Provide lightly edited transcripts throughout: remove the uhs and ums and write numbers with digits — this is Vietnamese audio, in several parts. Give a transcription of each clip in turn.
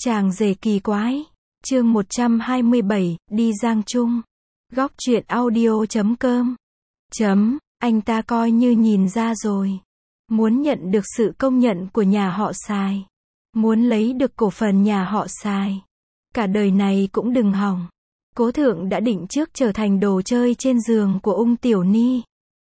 Chàng rể kỳ quái. Chương 127, đi Giang Trung. Góc truyện audio.com. Anh ta coi như nhìn ra rồi. Muốn nhận được sự công nhận của nhà họ Sài. Muốn lấy được cổ phần nhà họ Sài. Cả đời này cũng đừng hỏng. Cố Thượng đã định trước trở thành đồ chơi trên giường của Ung Tiểu Ni.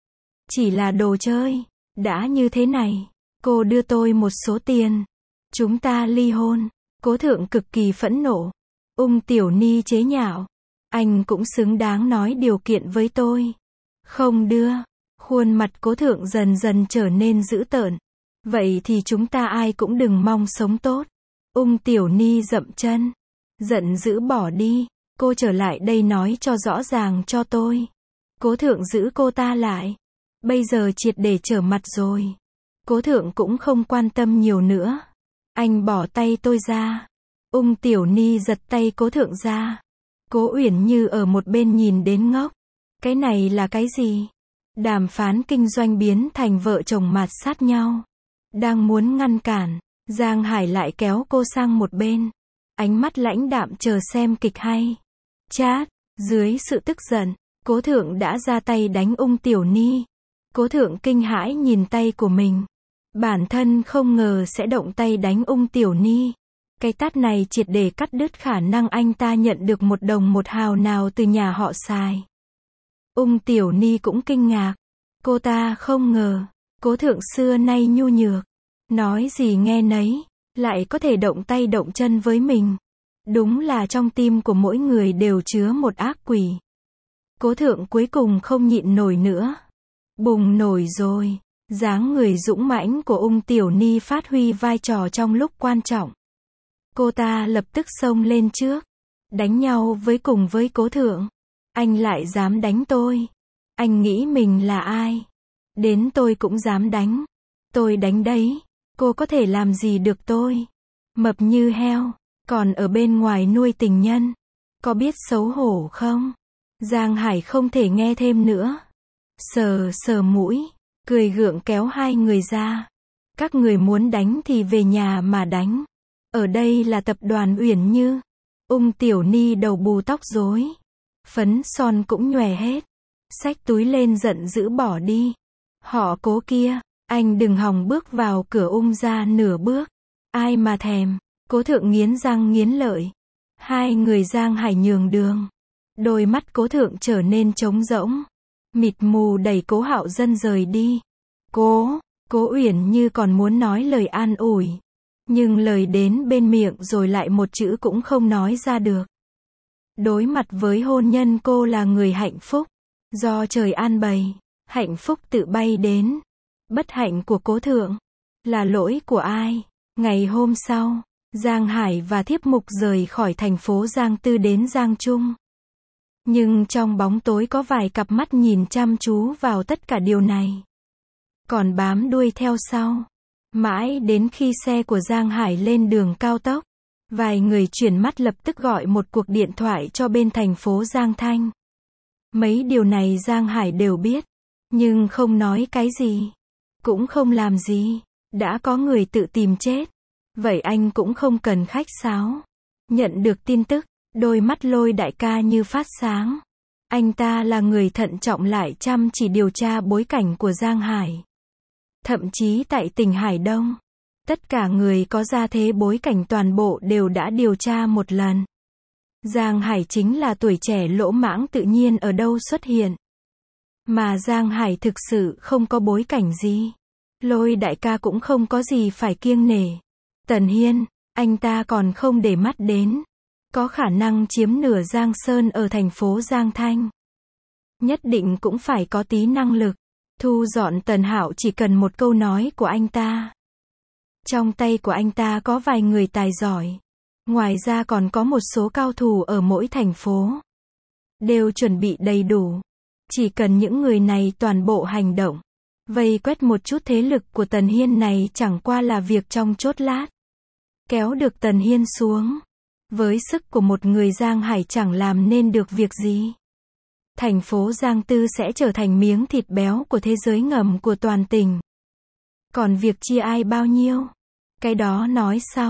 Chỉ là đồ chơi. Đã như thế này. Cô đưa tôi một số tiền. Chúng ta ly hôn. Cố Thượng cực kỳ phẫn nộ. Ung Tiểu Ni chế nhạo. Anh cũng xứng đáng nói điều kiện với tôi. Không đưa. Khuôn mặt Cố Thượng dần dần trở nên dữ tợn. Vậy thì chúng ta ai cũng đừng mong sống tốt. Ung Tiểu Ni dậm chân. Giận dữ bỏ đi. Cô trở lại đây nói cho rõ ràng cho tôi. Cố Thượng giữ cô ta lại. Bây giờ triệt để trở mặt rồi. Cố Thượng cũng không quan tâm nhiều nữa. Anh bỏ tay tôi ra. Ung Tiểu Ni giật tay Cố Thượng ra. Cố Uyển Như ở một bên nhìn đến ngốc. Cái này là cái gì? Đàm phán kinh doanh biến thành vợ chồng mạt sát nhau. Đang muốn ngăn cản, Giang Hải lại kéo cô sang một bên. Ánh mắt lãnh đạm chờ xem kịch hay. Chát, dưới sự tức giận, Cố Thượng đã ra tay đánh Ung Tiểu Ni. Cố Thượng kinh hãi nhìn tay của mình. Bản thân không ngờ sẽ động tay đánh Ung Tiểu Ni. Cái tát này triệt để cắt đứt khả năng anh ta nhận được một đồng một hào nào từ nhà họ Sài. Ung Tiểu Ni cũng kinh ngạc. Cô ta không ngờ, Cố Thượng xưa nay nhu nhược. Nói gì nghe nấy, lại có thể động tay động chân với mình. Đúng là trong tim của mỗi người đều chứa một ác quỷ. Cố Thượng cuối cùng không nhịn nổi nữa. Bùng nổi rồi. Dáng người dũng mãnh của Ung Tiểu Ni phát huy vai trò trong lúc quan trọng. Cô ta lập tức xông lên trước. Đánh nhau cùng với Cố Thượng. Anh lại dám đánh tôi. Anh nghĩ mình là ai? Đến tôi cũng dám đánh. Tôi đánh đấy. Cô có thể làm gì được tôi? Mập như heo. Còn ở bên ngoài nuôi tình nhân. Có biết xấu hổ không? Giang Hải không thể nghe thêm nữa. Sờ sờ mũi. Cười gượng kéo hai người ra. Các người muốn đánh thì về nhà mà đánh. Ở đây là tập đoàn Uyển Như. Ung Tiểu Ni đầu bù tóc rối. Phấn son cũng nhòe hết. Xách túi lên giận dữ bỏ đi. Họ Cố kia, anh đừng hòng bước vào cửa Ung ra nửa bước. Ai mà thèm. Cố Thượng nghiến răng nghiến lợi. Hai người Giang Hải nhường đường. Đôi mắt Cố Thượng trở nên trống rỗng. Mịt mù đẩy Cố Hạo Dân rời đi. Cố Uyển Như còn muốn nói lời an ủi. Nhưng lời đến bên miệng rồi lại một chữ cũng không nói ra được. Đối mặt với hôn nhân cô là người hạnh phúc. Do trời an bày, hạnh phúc tự bay đến. Bất hạnh của Cố Thượng. Là lỗi của ai? Ngày hôm sau, Giang Hải và Thiếp Mục rời khỏi thành phố Giang Tư đến Giang Trung. Nhưng trong bóng tối có vài cặp mắt nhìn chăm chú vào tất cả điều này. Còn bám đuôi theo sau. Mãi đến khi xe của Giang Hải lên đường cao tốc. Vài người chuyển mắt lập tức gọi một cuộc điện thoại cho bên thành phố Giang Thanh. Mấy điều này Giang Hải đều biết. Nhưng không nói cái gì. Cũng không làm gì. Đã có người tự tìm chết. Vậy anh cũng không cần khách sáo. Nhận được tin tức. Đôi mắt Lôi đại ca như phát sáng. Anh ta là người thận trọng lại chăm chỉ điều tra bối cảnh của Giang Hải. Thậm chí tại tỉnh Hải Đông. Tất cả người có gia thế bối cảnh toàn bộ đều đã điều tra một lần. Giang Hải chính là tuổi trẻ lỗ mãng tự nhiên ở đâu xuất hiện. Mà Giang Hải thực sự không có bối cảnh gì. Lôi đại ca cũng không có gì phải kiêng nể. Tần Hiên, anh ta còn không để mắt đến. Có khả năng chiếm nửa Giang Sơn ở thành phố Giang Thanh. Nhất định cũng phải có tí năng lực. Thu dọn Tần Hạo chỉ cần một câu nói của anh ta. Trong tay của anh ta có vài người tài giỏi. Ngoài ra còn có một số cao thủ ở mỗi thành phố. Đều chuẩn bị đầy đủ. Chỉ cần những người này toàn bộ hành động. Vây quét một chút thế lực của Tần Hiên này chẳng qua là việc trong chốc lát. Kéo được Tần Hiên xuống. Với sức của một người Giang Hải chẳng làm nên được việc gì. Thành phố Giang Tư sẽ trở thành miếng thịt béo của thế giới ngầm của toàn tỉnh. Còn việc chia ai bao nhiêu, cái đó nói sau.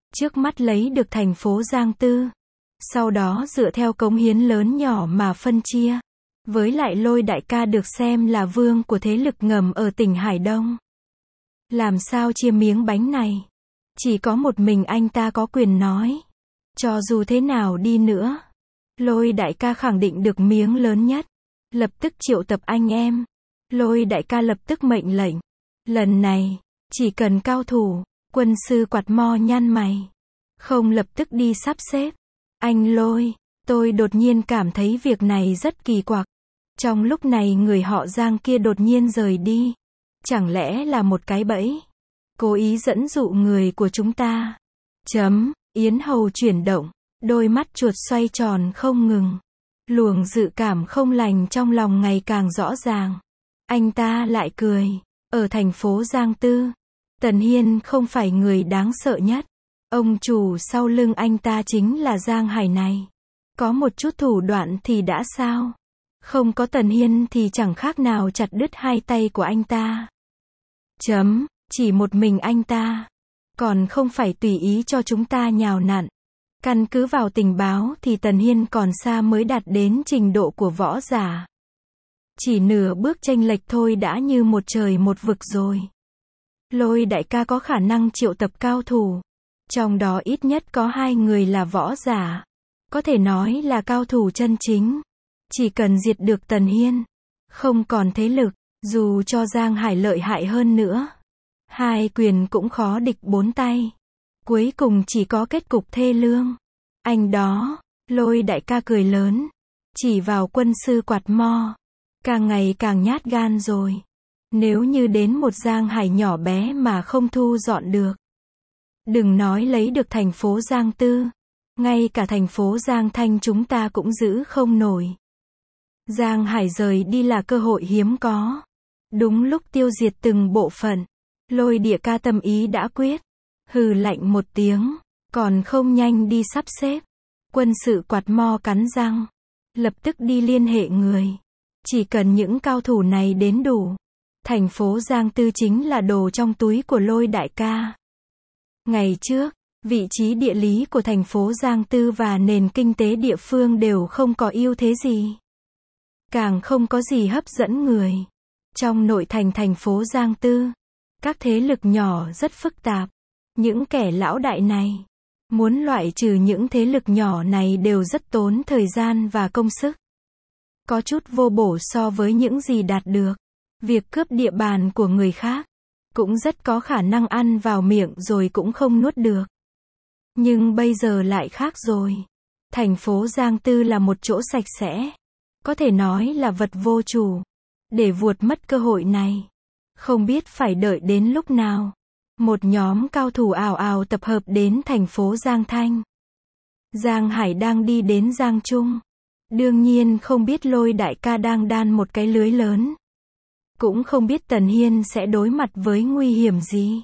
Trước mắt lấy được thành phố Giang Tư. Sau đó dựa theo cống hiến lớn nhỏ mà phân chia. Với lại Lôi đại ca được xem là vương của thế lực ngầm ở tỉnh Hải Đông. Làm sao chia miếng bánh này? Chỉ có một mình anh ta có quyền nói. Cho dù thế nào đi nữa, Lôi đại ca khẳng định được miếng lớn nhất. Lập tức triệu tập anh em. Lôi đại ca lập tức mệnh lệnh. Lần này, chỉ cần cao thủ, quân sư Quạt Mo nhăn mày. Không lập tức đi sắp xếp. Anh Lôi, tôi đột nhiên cảm thấy việc này rất kỳ quặc. Trong lúc này người họ Giang kia đột nhiên rời đi. Chẳng lẽ là một cái bẫy? Cố ý dẫn dụ người của chúng ta. Yến Hầu chuyển động. Đôi mắt chuột xoay tròn không ngừng. Luồng dự cảm không lành trong lòng ngày càng rõ ràng. Anh ta lại cười. Ở thành phố Giang Tư, Tần Hiên không phải người đáng sợ nhất. Ông chủ sau lưng anh ta chính là Giang Hải này. Có một chút thủ đoạn thì đã sao? Không có Tần Hiên thì chẳng khác nào chặt đứt hai tay của anh ta. Chỉ một mình anh ta. Còn không phải tùy ý cho chúng ta nhào nặn. Căn cứ vào tình báo thì Tần Hiên còn xa mới đạt đến trình độ của võ giả. Chỉ nửa bước chênh lệch thôi đã như một trời một vực rồi. Lôi đại ca có khả năng triệu tập cao thủ. Trong đó ít nhất có 2 người là võ giả. Có thể nói là cao thủ chân chính. Chỉ cần diệt được Tần Hiên. Không còn thế lực. Dù cho Giang Hải lợi hại hơn nữa. 2 quyền cũng khó địch 4 tay. Cuối cùng chỉ có kết cục thê lương. Anh đó. Lôi đại ca cười lớn. Chỉ vào quân sư Quạt Mo. Càng ngày càng nhát gan rồi. Nếu như đến một Giang Hải nhỏ bé mà không thu dọn được. Đừng nói lấy được thành phố Giang Tư. Ngay cả thành phố Giang Thanh chúng ta cũng giữ không nổi. Giang Hải rời đi là cơ hội hiếm có. Đúng lúc tiêu diệt từng bộ phận. Lôi địa ca tâm ý đã quyết. Hừ lạnh một tiếng. Còn không nhanh đi sắp xếp. Quân sự Quạt Mo cắn răng. Lập tức đi liên hệ người. Chỉ cần những cao thủ này đến đủ. Thành phố Giang Tư chính là đồ trong túi của Lôi đại ca. Ngày trước, vị trí địa lý của thành phố Giang Tư và nền kinh tế địa phương đều không có ưu thế gì. Càng không có gì hấp dẫn người. Trong nội thành thành phố Giang Tư, các thế lực nhỏ rất phức tạp. Những kẻ lão đại này, muốn loại trừ những thế lực nhỏ này đều rất tốn thời gian và công sức. Có chút vô bổ so với những gì đạt được. Việc cướp địa bàn của người khác, cũng rất có khả năng ăn vào miệng rồi cũng không nuốt được. Nhưng bây giờ lại khác rồi. Thành phố Giang Tư là một chỗ sạch sẽ. Có thể nói là vật vô chủ. Để vuột mất cơ hội này. Không biết phải đợi đến lúc nào. Một nhóm cao thủ ào ào tập hợp đến thành phố Giang Thanh. Giang Hải đang đi đến Giang Trung. Đương nhiên không biết Lôi đại ca đang đan một cái lưới lớn. Cũng không biết Tần Hiên sẽ đối mặt với nguy hiểm gì.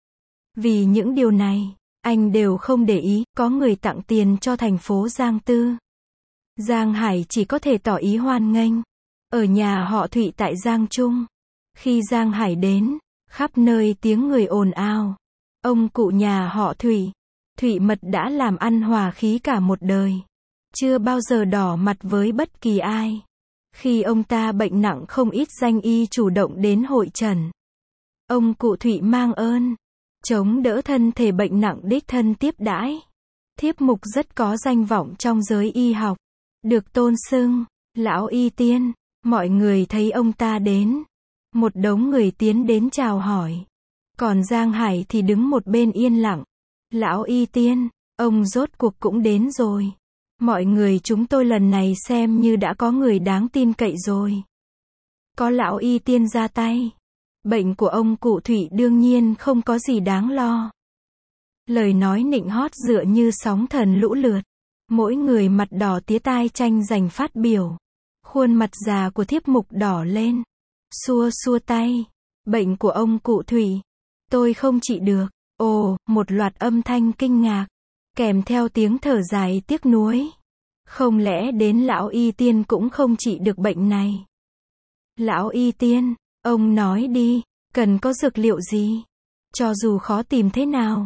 Vì những điều này, anh đều không để ý, có người tặng tiền cho thành phố Giang Tư. Giang Hải chỉ có thể tỏ ý hoan nghênh. Ở nhà họ Thụy tại Giang Trung. Khi Giang Hải đến, khắp nơi tiếng người ồn ào. Ông cụ nhà họ Thụy, Thụy Mật đã làm ăn hòa khí cả một đời. Chưa bao giờ đỏ mặt với bất kỳ ai. Khi ông ta bệnh nặng không ít danh y chủ động đến hội trần. Ông cụ Thụy mang ơn, chống đỡ thân thể bệnh nặng đích thân tiếp đãi. Thiếp mục rất có danh vọng trong giới y học. Được tôn xưng, lão y tiên. Mọi người thấy ông ta đến. Một đống người tiến đến chào hỏi. Còn Giang Hải thì đứng một bên yên lặng. Lão y tiên, ông rốt cuộc cũng đến rồi. Mọi người chúng tôi lần này xem như đã có người đáng tin cậy rồi. Có lão y tiên ra tay. Bệnh của ông cụ Thụy đương nhiên không có gì đáng lo. Lời nói nịnh hót dựa như sóng thần lũ lượt. Mỗi người mặt đỏ tía tai tranh giành phát biểu. Khuôn mặt già của thiếp mục đỏ lên. Xua xua tay. Bệnh của ông cụ Thụy. Tôi không trị được. Ồ, một loạt âm thanh kinh ngạc. Kèm theo tiếng thở dài tiếc nuối. Không lẽ đến lão y tiên cũng không trị được bệnh này? Lão y tiên, ông nói đi, cần có dược liệu gì? Cho dù khó tìm thế nào,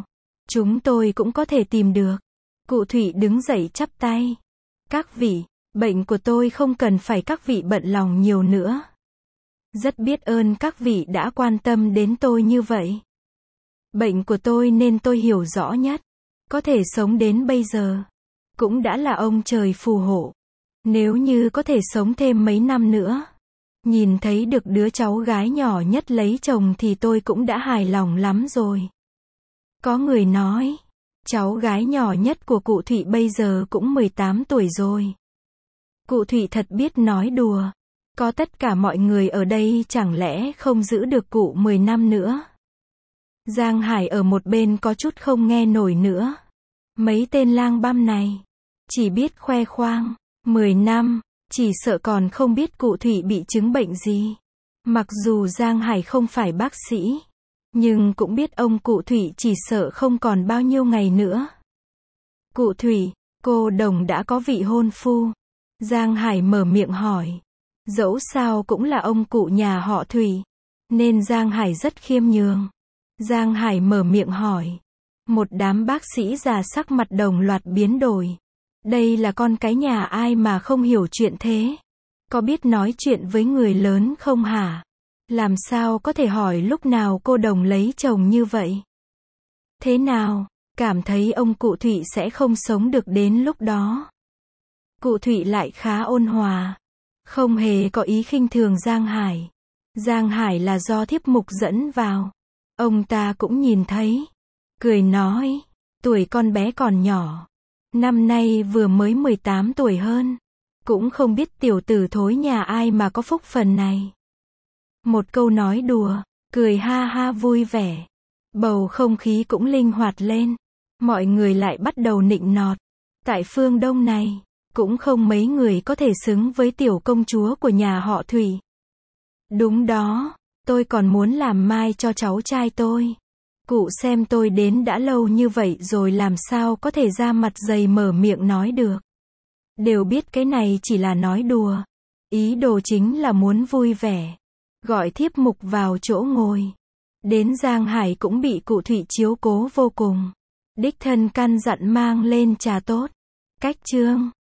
Chúng tôi cũng có thể tìm được. Cụ Thụy đứng dậy chắp tay. Các vị, bệnh của tôi không cần phải các vị bận lòng nhiều nữa. Rất biết ơn các vị đã quan tâm đến tôi như vậy. Bệnh của tôi nên tôi hiểu rõ nhất. Có thể sống đến bây giờ, cũng đã là ông trời phù hộ. Nếu như có thể sống thêm mấy năm nữa, nhìn thấy được đứa cháu gái nhỏ nhất lấy chồng thì tôi cũng đã hài lòng lắm rồi. Có người nói, cháu gái nhỏ nhất của cụ Thụy bây giờ cũng 18 tuổi rồi. Cụ Thụy thật biết nói đùa. Có tất cả mọi người ở đây chẳng lẽ không giữ được cụ 10 năm nữa. Giang Hải ở một bên có chút không nghe nổi nữa. Mấy tên lang băm này, chỉ biết khoe khoang, 10 năm, chỉ sợ còn không biết cụ Thụy bị chứng bệnh gì. Mặc dù Giang Hải không phải bác sĩ, nhưng cũng biết ông cụ Thụy chỉ sợ không còn bao nhiêu ngày nữa. Cụ Thụy, cô Đồng đã có vị hôn phu. Giang Hải mở miệng hỏi. Dẫu sao cũng là ông cụ nhà họ Thụy, nên Giang Hải rất khiêm nhường. Giang Hải mở miệng hỏi. Một đám bác sĩ già sắc mặt đồng loạt biến đổi. Đây là con cái nhà ai mà không hiểu chuyện thế? Có biết nói chuyện với người lớn không hả? Làm sao có thể hỏi lúc nào cô Đồng lấy chồng như vậy? Thế nào, cảm thấy ông cụ Thụy sẽ không sống được đến lúc đó? Cụ Thụy lại khá ôn hòa, không hề có ý khinh thường Giang Hải. Giang Hải là do thiếp mục dẫn vào. Ông ta cũng nhìn thấy, cười nói, tuổi con bé còn nhỏ, năm nay vừa mới 18 tuổi hơn, cũng không biết tiểu tử thối nhà ai mà có phúc phần này. Một câu nói đùa, cười ha ha vui vẻ. Bầu không khí cũng linh hoạt lên. Mọi người lại bắt đầu nịnh nọt. Tại phương Đông này, cũng không mấy người có thể xứng với tiểu công chúa của nhà họ Thụy. Đúng đó, tôi còn muốn làm mai cho cháu trai tôi. Cụ xem tôi đến đã lâu như vậy rồi làm sao có thể ra mặt dày mở miệng nói được. Đều biết cái này chỉ là nói đùa. Ý đồ chính là muốn vui vẻ. Gọi thiếp mục vào chỗ ngồi. Đến Giang Hải cũng bị cụ Thụy chiếu cố vô cùng. Đích thân căn dặn mang lên trà tốt. Cách chương